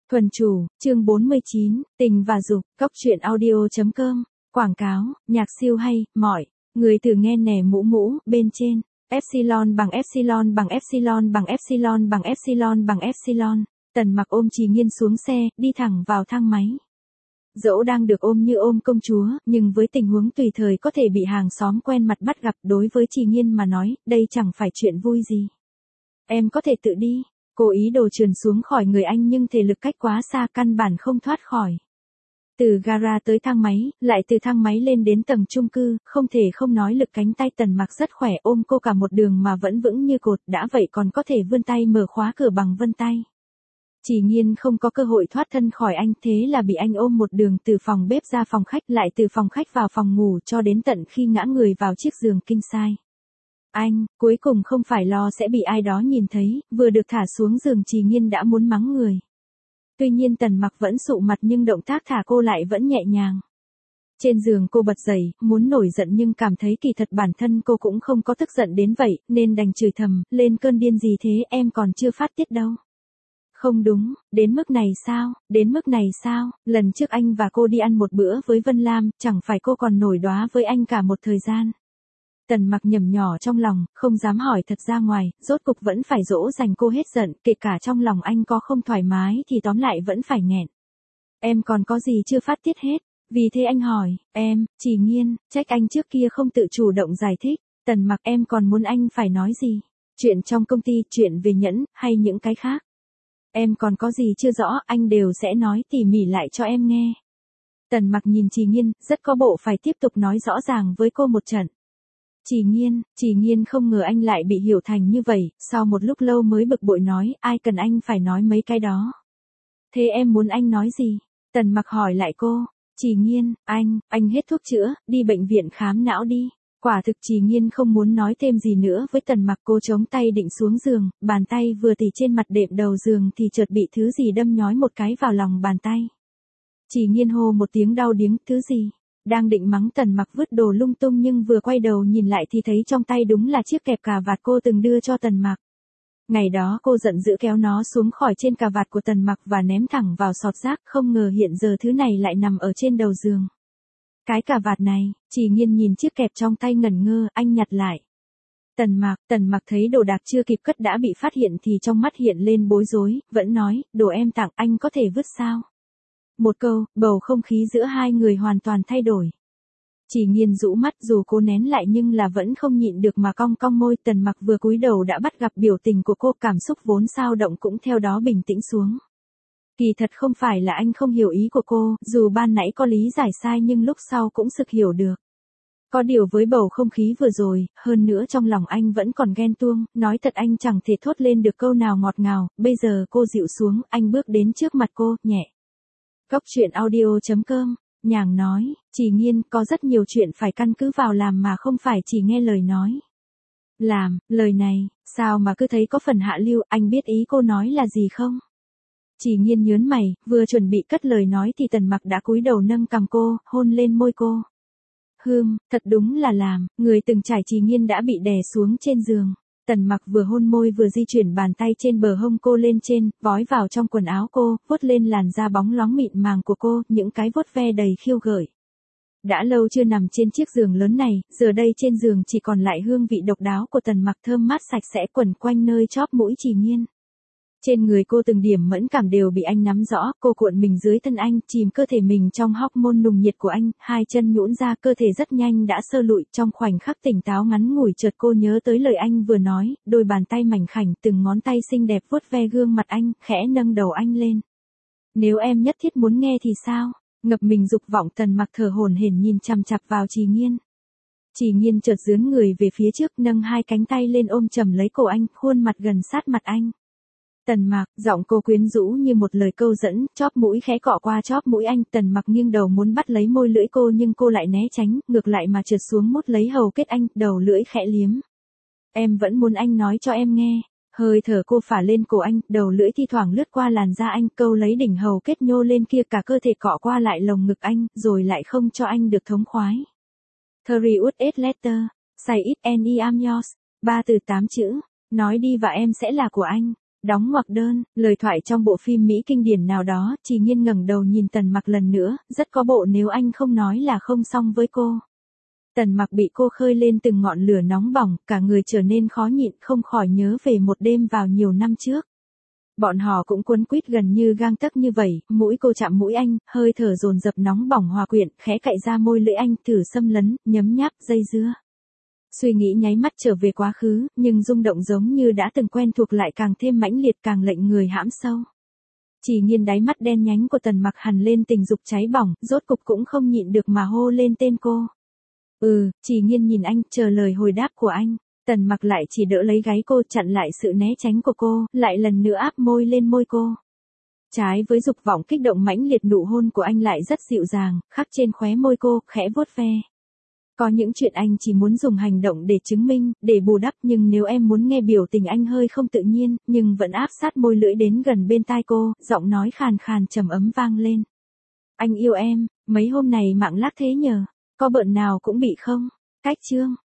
Thuần chủ, chương 49, tình và dục, góc truyện audio.com, quảng cáo, nhạc siêu hay, mọi, người thử nghe nè mũ mũ, bên trên, epsilon bằng epsilon bằng epsilon bằng epsilon bằng epsilon bằng epsilon, Tần Mặc ôm Trì Nghiên xuống xe, đi thẳng vào thang máy. Dẫu đang được ôm như ôm công chúa, nhưng với tình huống tùy thời có thể bị hàng xóm quen mặt bắt gặp, đối với Trì Nghiên mà nói, đây chẳng phải chuyện vui gì. Em có thể tự đi. Cô ý đồ trườn xuống khỏi người anh nhưng thể lực cách quá xa, căn bản không thoát khỏi. Từ gara tới thang máy, lại từ thang máy lên đến tầng chung cư, không thể không nói lực cánh tay Tần Mặc rất khỏe, ôm cô cả một đường mà vẫn vững như cột, đã vậy còn có thể vươn tay mở khóa cửa bằng vân tay. Trì Nghiên không có cơ hội thoát thân khỏi anh, thế là bị anh ôm một đường từ phòng bếp ra phòng khách, lại từ phòng khách vào phòng ngủ, cho đến tận khi ngã người vào chiếc giường king size. Anh, cuối cùng không phải lo sẽ bị ai đó nhìn thấy, vừa được thả xuống giường Trì Nghiên đã muốn mắng người. Tuy nhiên Tần Mặc vẫn sụ mặt nhưng động tác thả cô lại vẫn nhẹ nhàng. Trên giường cô bật dậy, muốn nổi giận nhưng cảm thấy kỳ thật bản thân cô cũng không có tức giận đến vậy, nên đành chửi thầm, lên cơn điên gì thế, em còn chưa phát tiết đâu. Không đúng, đến mức này sao, đến mức này sao, lần trước anh và cô đi ăn một bữa với Vân Lam, chẳng phải cô còn nổi đoá với anh cả một thời gian. Tần Mặc nhẩm nhỏ trong lòng, không dám hỏi thật ra ngoài, rốt cục vẫn phải dỗ dành cô hết giận, kể cả trong lòng anh có không thoải mái thì tóm lại vẫn phải nghẹn. Em còn có gì chưa phát tiết hết, vì thế anh hỏi, em, Trì Nghiên, trách anh trước kia không tự chủ động giải thích. Tần Mặc, em còn muốn anh phải nói gì? Chuyện trong công ty, chuyện về nhẫn, hay những cái khác? Em còn có gì chưa rõ, anh đều sẽ nói tỉ mỉ lại cho em nghe. Tần Mặc nhìn Trì Nghiên, rất có bộ phải tiếp tục nói rõ ràng với cô một trận. Trì Nghiên không ngờ anh lại bị hiểu thành như vậy, sau một lúc lâu mới bực bội nói, ai cần anh phải nói mấy cái đó. Thế em muốn anh nói gì? Tần Mặc hỏi lại cô. Trì Nghiên, anh hết thuốc chữa, đi bệnh viện khám não đi. Quả thực Trì Nghiên không muốn nói thêm gì nữa với Tần Mặc, cô chống tay định xuống giường, bàn tay vừa tỉ trên mặt đệm đầu giường thì chợt bị thứ gì đâm nhói một cái vào lòng bàn tay. Trì Nghiên hô một tiếng đau điếng, thứ gì? Đang định mắng Tần Mặc vứt đồ lung tung nhưng vừa quay đầu nhìn lại thì thấy trong tay đúng là chiếc kẹp cà vạt cô từng đưa cho Tần Mặc. Ngày đó cô giận dữ kéo nó xuống khỏi trên cà vạt của Tần Mặc và ném thẳng vào sọt rác, không ngờ hiện giờ thứ này lại nằm ở trên đầu giường. Cái cà vạt này, Trì Nghiên nhìn chiếc kẹp trong tay ngẩn ngơ, anh nhặt lại. Tần Mặc thấy đồ đạc chưa kịp cất đã bị phát hiện thì trong mắt hiện lên bối rối, vẫn nói, đồ em tặng anh có thể vứt sao? Một câu, bầu không khí giữa hai người hoàn toàn thay đổi. Trì Nghiên rũ mắt, dù cô nén lại nhưng là vẫn không nhịn được mà cong cong môi. Tần Mặc vừa cúi đầu đã bắt gặp biểu tình của cô, cảm xúc vốn dao động cũng theo đó bình tĩnh xuống. Kỳ thật không phải là anh không hiểu ý của cô, dù ban nãy có lý giải sai nhưng lúc sau cũng sực hiểu được. Có điều với bầu không khí vừa rồi, hơn nữa trong lòng anh vẫn còn ghen tuông, nói thật anh chẳng thể thốt lên được câu nào ngọt ngào. Bây giờ cô dịu xuống, anh bước đến trước mặt cô, nhẹ. Góc truyện audio.com, nhàng nói, Trì Nghiên, có rất nhiều chuyện phải căn cứ vào làm mà không phải chỉ nghe lời nói. Làm, lời này, sao mà cứ thấy có phần hạ lưu, anh biết ý cô nói là gì không? Trì Nghiên nhớn mày, vừa chuẩn bị cất lời nói thì Tần Mặc đã cúi đầu nâng cằm cô, hôn lên môi cô. Thật đúng là làm, người từng trải. Trì Nghiên đã bị đè xuống trên giường. Tần Mặc vừa hôn môi vừa di chuyển bàn tay trên bờ hông cô lên trên, vói vào trong quần áo cô, vuốt lên làn da bóng loáng mịn màng của cô, những cái vuốt ve đầy khiêu gợi. Đã lâu chưa nằm trên chiếc giường lớn này, giờ đây trên giường chỉ còn lại hương vị độc đáo của Tần Mặc thơm mát sạch sẽ quẩn quanh nơi chóp mũi Trì Nghiên. Trên người cô từng điểm mẫn cảm đều bị anh nắm rõ, cô cuộn mình dưới thân anh, chìm cơ thể mình trong hormone nùng nhiệt của anh, hai chân nhũn ra, cơ thể rất nhanh đã sơ lụi. Trong khoảnh khắc tỉnh táo ngắn ngủi chợt cô nhớ tới lời anh vừa nói, đôi bàn tay mảnh khảnh, từng ngón tay xinh đẹp vuốt ve gương mặt anh, khẽ nâng đầu anh lên. Nếu em nhất thiết muốn nghe thì sao? Ngập mình dục vọng. Tần Mặc thở hổn hển nhìn chằm chằm vào Trì Nghiên. Trì Nghiên chợt dướn người về phía trước, nâng hai cánh tay lên ôm chầm lấy cổ anh, khuôn mặt gần sát mặt anh. Tần Mặc, giọng cô quyến rũ như một lời câu dẫn, chóp mũi khẽ cọ qua chóp mũi anh. Tần Mặc nghiêng đầu muốn bắt lấy môi lưỡi cô nhưng cô lại né tránh, ngược lại mà trượt xuống mút lấy hầu kết anh, đầu lưỡi khẽ liếm. Em vẫn muốn anh nói cho em nghe. Hơi thở cô phả lên cổ anh, đầu lưỡi thi thoảng lướt qua làn da anh, câu lấy đỉnh hầu kết nhô lên kia, cả cơ thể cọ qua lại lồng ngực anh, rồi lại không cho anh được thống khoái. 38 letter, say it and I am yours, 3 từ 8 chữ, nói đi và em sẽ là của anh. Đóng ngoặc đơn, lời thoại trong bộ phim Mỹ kinh điển nào đó, Trì Nghiên ngẩng đầu nhìn Tần Mặc lần nữa, rất có bộ nếu anh không nói là không xong với cô. Tần Mặc bị cô khơi lên từng ngọn lửa nóng bỏng, cả người trở nên khó nhịn, không khỏi nhớ về một đêm vào nhiều năm trước. Bọn họ cũng quấn quýt gần như gang tấc như vậy, mũi cô chạm mũi anh, hơi thở dồn dập nóng bỏng hòa quyện, khẽ cạy ra môi lưỡi anh, thử xâm lấn, nhấm nháp, dây dưa. Suy nghĩ nháy mắt trở về quá khứ, nhưng rung động giống như đã từng quen thuộc lại càng thêm mãnh liệt, càng lệnh người hãm sâu. Chỉ Nghiên đáy mắt đen nhánh của Tần Mặc hằn lên tình dục cháy bỏng, rốt cục cũng không nhịn được mà hô lên tên cô. Chỉ Nghiên nhìn anh, chờ lời hồi đáp của anh. Tần Mặc lại chỉ đỡ lấy gáy cô, chặn lại sự né tránh của cô, lại lần nữa áp môi lên môi cô. Trái với dục vọng kích động mãnh liệt, nụ hôn của anh lại rất dịu dàng, khắc trên khóe môi cô, khẽ vuốt ve. Có những chuyện anh chỉ muốn dùng hành động để chứng minh, để bù đắp, nhưng nếu em muốn nghe biểu tình anh hơi không tự nhiên, nhưng vẫn áp sát môi lưỡi đến gần bên tai cô, giọng nói khàn khàn trầm ấm vang lên. Anh yêu em, mấy hôm này mạng lác thế nhờ, có bận nào cũng bị không? Cách chương.